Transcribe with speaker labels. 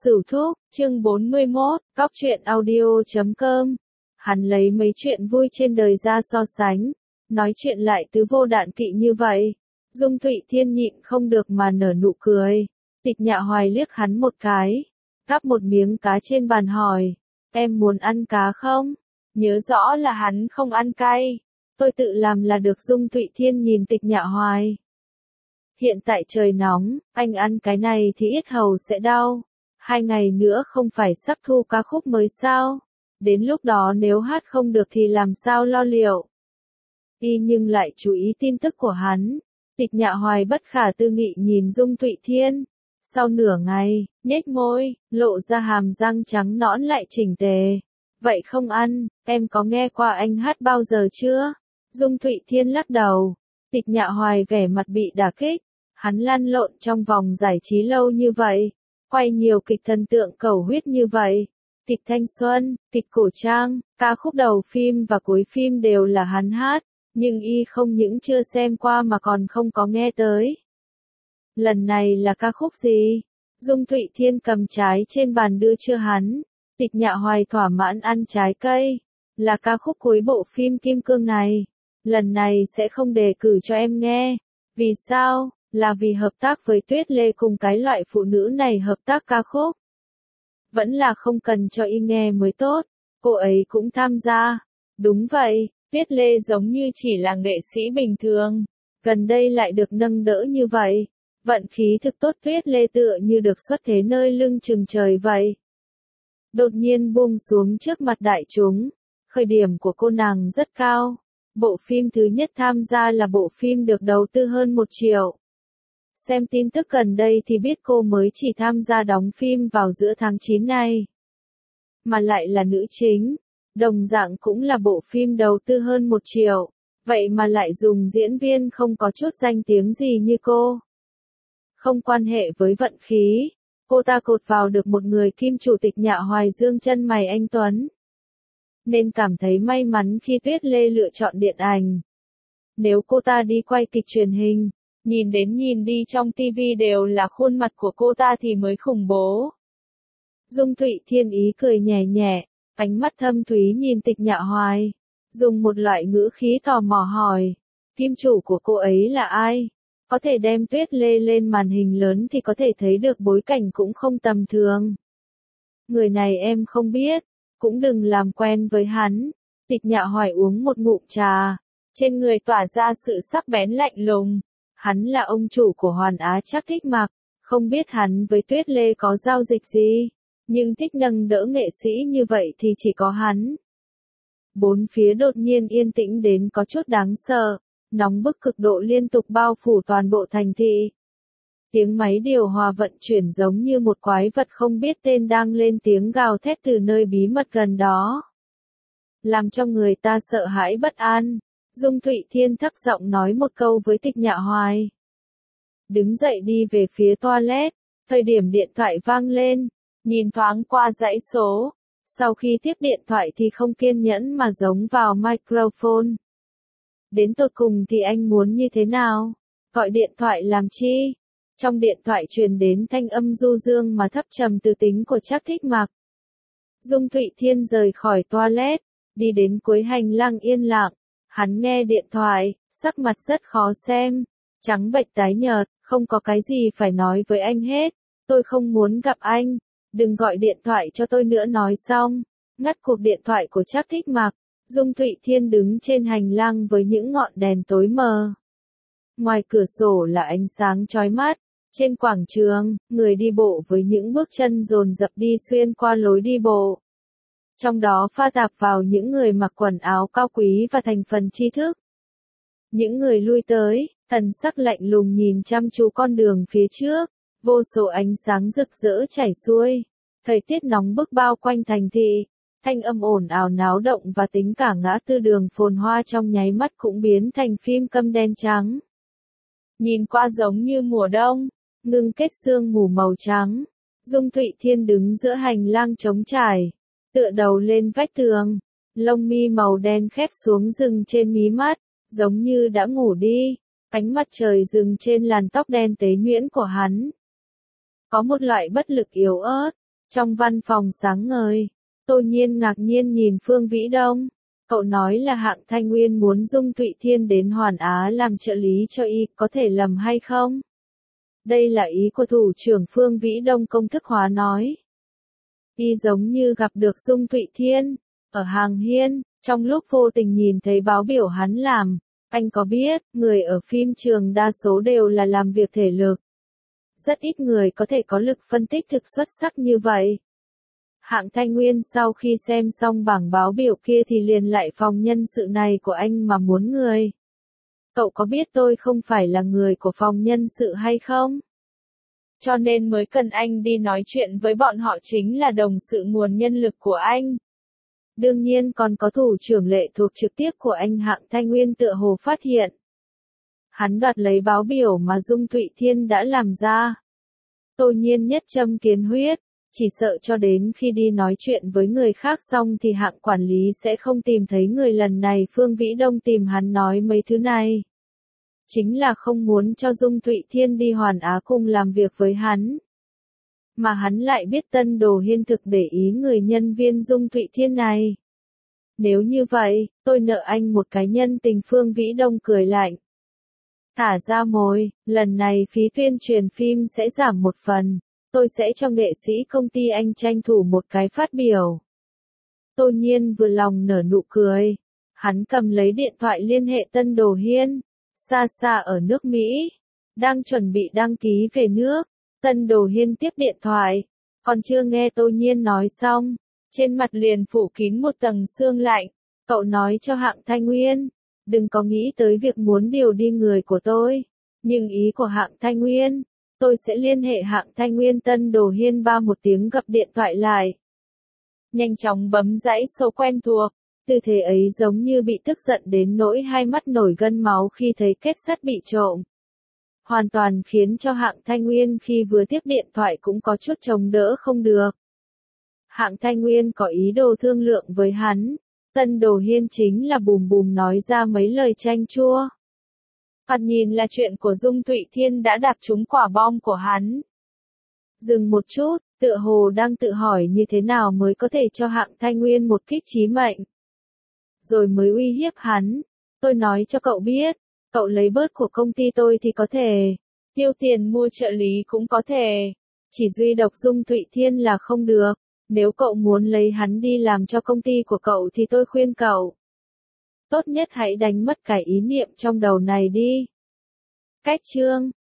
Speaker 1: Sửu Thúc, chương 41, Cóc truyện audio.com. Hắn lấy mấy chuyện vui trên đời ra so sánh, nói chuyện lại tứ vô đạn kỵ như vậy. Dung Thụy Thiên nhịn không được mà nở nụ cười. Tịch Nhạ Hoài liếc hắn một cái, gắp một miếng cá trên bàn hỏi, em muốn ăn cá không? Nhớ rõ là hắn không ăn cay, tôi tự làm là được. Dung Thụy Thiên nhìn Tịch Nhạ Hoài. Hiện tại trời nóng, anh ăn cái này thì yết hầu sẽ đau. 2 ngày nữa không phải sắp thu ca khúc mới sao? Đến lúc đó nếu hát không được thì làm sao lo liệu? Y nhưng lại chú ý tin tức của hắn. Tịch Nhạ Hoài bất khả tư nghị nhìn Dung Thụy Thiên. Sau nửa ngày, nhếch môi, lộ ra hàm răng trắng nõn lại chỉnh tề. Vậy không ăn, em có nghe qua anh hát bao giờ chưa? Dung Thụy Thiên lắc đầu. Tịch Nhạ Hoài vẻ mặt bị đả kích. Hắn lăn lộn trong vòng giải trí lâu như vậy, quay nhiều kịch thần tượng cầu huyết như vậy, kịch thanh xuân, kịch cổ trang, ca khúc đầu phim và cuối phim đều là hắn hát, nhưng y không những chưa xem qua mà còn không có nghe tới. Lần này là ca khúc gì? Dung Thụy Thiên cầm trái trên bàn đưa cho hắn. Tịch Nhạ Hoài thỏa mãn ăn trái cây. Là ca khúc cuối bộ phim Kim Cương này. Lần này sẽ không đề cử cho em nghe. Vì sao? Là vì hợp tác với Tuyết Lê cùng cái loại phụ nữ này hợp tác ca khúc. Vẫn là không cần cho y nghe mới tốt. Cô ấy cũng tham gia. Đúng vậy, Tuyết Lê giống như chỉ là nghệ sĩ bình thường. Gần đây lại được nâng đỡ như vậy. Vận khí thực tốt. Tuyết Lê tựa như được xuất thế nơi lưng chừng trời vậy. Đột nhiên buông xuống trước mặt đại chúng. Khởi điểm của cô nàng rất cao. Bộ phim thứ nhất tham gia là bộ phim được đầu tư hơn 1 triệu. Xem tin tức gần đây thì biết cô mới chỉ tham gia đóng phim vào giữa tháng 9 này. Mà lại là nữ chính. Đồng dạng cũng là bộ phim đầu tư hơn 1 triệu. Vậy mà lại dùng diễn viên không có chút danh tiếng gì như cô. Không quan hệ với vận khí. Cô ta cột vào được một người kim chủ. Tịch Nhạ Hoài dương chân mày anh Tuấn. Nên cảm thấy may mắn khi Tuyết Lê lựa chọn điện ảnh. Nếu cô ta đi quay kịch truyền hình, nhìn đến nhìn đi trong TV đều là khuôn mặt của cô ta thì mới khủng bố. Dung Thụy Thiên ý cười nhẹ nhẹ, ánh mắt thâm thúy nhìn Tịch Nhạ Hoài, dùng một loại ngữ khí tò mò hỏi, kim chủ của cô ấy là ai? Có thể đem Tuyết Lê lên màn hình lớn thì có thể thấy được bối cảnh cũng không tầm thường. Người này em không biết, cũng đừng làm quen với hắn. Tịch Nhạ Hoài uống một ngụm trà, trên người tỏa ra sự sắc bén lạnh lùng. Hắn là ông chủ của Hoàn Á Trác Thích Mặc, không biết hắn với Tuyết Lê có giao dịch gì, nhưng thích nâng đỡ nghệ sĩ như vậy thì chỉ có hắn. Bốn phía đột nhiên yên tĩnh đến có chút đáng sợ, nóng bức cực độ liên tục bao phủ toàn bộ thành thị. Tiếng máy điều hòa vận chuyển giống như một quái vật không biết tên đang lên tiếng gào thét từ nơi bí mật gần đó. Làm cho người ta sợ hãi bất an. Dung Thụy Thiên thấp giọng nói một câu với Tịch Nhạ Hoài. Đứng dậy đi về phía toilet, thời điểm điện thoại vang lên, nhìn thoáng qua dãy số. Sau khi tiếp điện thoại thì không kiên nhẫn mà giống vào microphone. Đến tột cùng thì anh muốn như thế nào? Gọi điện thoại làm chi? Trong điện thoại truyền đến thanh âm du dương mà thấp trầm từ tính của Trác Thích Mặc. Dung Thụy Thiên rời khỏi toilet, đi đến cuối hành lang yên lặng. Hắn nghe điện thoại, sắc mặt rất khó xem, trắng bệch tái nhợt, không có cái gì phải nói với anh hết. Tôi không muốn gặp anh, đừng gọi điện thoại cho tôi nữa. Nói xong, ngắt cuộc điện thoại của Trác Thích Mặc. Dung Thụy Thiên đứng trên hành lang với những ngọn đèn tối mờ. Ngoài cửa sổ là ánh sáng chói mắt. Trên quảng trường, người đi bộ với những bước chân dồn dập đi xuyên qua lối đi bộ. Trong đó pha tạp vào những người mặc quần áo cao quý và thành phần tri thức. Những người lui tới, thần sắc lạnh lùng nhìn chăm chú con đường phía trước, vô số ánh sáng rực rỡ chảy xuôi. Thời tiết nóng bức bao quanh thành thị, thanh âm ồn ào náo động và tính cả ngã tư đường phồn hoa trong nháy mắt cũng biến thành phim câm đen trắng. Nhìn qua giống như mùa đông, ngưng kết sương mù màu trắng. Dung Thụy Thiên đứng giữa hành lang trống trải, tựa đầu lên vách tường, lông mi màu đen khép xuống dừng trên mí mắt, giống như đã ngủ đi. Ánh mặt trời dừng trên làn tóc đen tế nhuyễn của hắn. Có một loại bất lực yếu ớt, Trong văn phòng sáng ngời, Tô Nhiên ngạc nhiên nhìn Phương Vĩ Đông. Cậu nói là Hạng Thanh Nguyên muốn Dung Thụy Thiên đến Hoàn Á làm trợ lý cho y, có thể lầm hay không? Đây là ý của thủ trưởng Phương Vĩ Đông công thức hóa nói. Y giống như gặp được Dung Thụy Thiên, ở Hàng Hiên, trong lúc vô tình nhìn thấy báo biểu hắn làm. Anh có biết, người ở phim trường đa số đều là làm việc thể lực. Rất ít người có thể có lực phân tích thực xuất sắc như vậy. Hạng Thanh Nguyên sau khi xem xong bảng báo biểu kia thì liền lại phòng nhân sự này của anh mà muốn người. Cậu có biết tôi không phải là người của phòng nhân sự hay không? Cho nên mới cần anh đi nói chuyện với bọn họ, chính là đồng sự nguồn nhân lực của anh. Đương nhiên còn có thủ trưởng lệ thuộc trực tiếp của anh. Hạng Thanh Nguyên tựa hồ phát hiện. Hắn đoạt lấy báo biểu mà Dung Thụy Thiên đã làm ra. Tô Nhiên nhất châm kiến huyết, chỉ sợ cho đến khi đi nói chuyện với người khác xong thì Hạng quản lý sẽ không tìm thấy người. Lần này Phương Vĩ Đông tìm hắn nói mấy thứ này. Chính là không muốn cho Dung Thụy Thiên đi Hoàn Á cùng làm việc với hắn. Mà hắn lại biết Tân Đồ Hiên thực để ý người nhân viên Dung Thụy Thiên này. Nếu như vậy, tôi nợ anh một cái nhân tình. Phương Vĩ Đông cười lạnh. Thả ra mồi, lần này phí tuyên truyền phim sẽ giảm một phần. Tôi sẽ cho nghệ sĩ công ty anh tranh thủ một cái phát biểu. Tô Nhiên vừa lòng nở nụ cười. Hắn cầm lấy điện thoại liên hệ Tân Đồ Hiên. Xa xa ở nước Mỹ. Đang chuẩn bị đăng ký về nước. Tân Đồ Hiên tiếp điện thoại. Còn chưa nghe Tô Nhiên nói xong. Trên mặt liền phủ kín một tầng sương lạnh. Cậu nói cho Hạng Thanh Nguyên. Đừng có nghĩ tới việc muốn điều đi người của tôi. Nhưng ý của Hạng Thanh Nguyên. Tôi sẽ liên hệ Hạng Thanh Nguyên. Tân Đồ Hiên ba một tiếng gập điện thoại lại. Nhanh chóng bấm dãy số quen thuộc. Tư thế ấy giống như bị tức giận đến nỗi hai mắt nổi gân máu khi thấy kết sắt bị trộm. Hoàn toàn khiến cho Hạng Thanh Nguyên khi vừa tiếp điện thoại cũng có chút chống đỡ không được. Hạng Thanh Nguyên có ý đồ thương lượng với hắn. Tân Đồ Hiên chính là bùm bùm nói ra mấy lời chanh chua. Thoạt nhìn là chuyện của Dung Thụy Thiên đã đạp trúng quả bom của hắn. Dừng một chút, tựa hồ đang tự hỏi như thế nào mới có thể cho Hạng Thanh Nguyên một kích chí mệnh. Rồi mới uy hiếp hắn. Tôi nói cho cậu biết, cậu lấy bớt của công ty tôi thì có thể. Tiêu tiền mua trợ lý cũng có thể. Chỉ duy độc Dung Thụy Thiên là không được. Nếu cậu muốn lấy hắn đi làm cho công ty của cậu thì tôi khuyên cậu. Tốt nhất hãy đánh mất cái ý niệm trong đầu này đi. Cách chương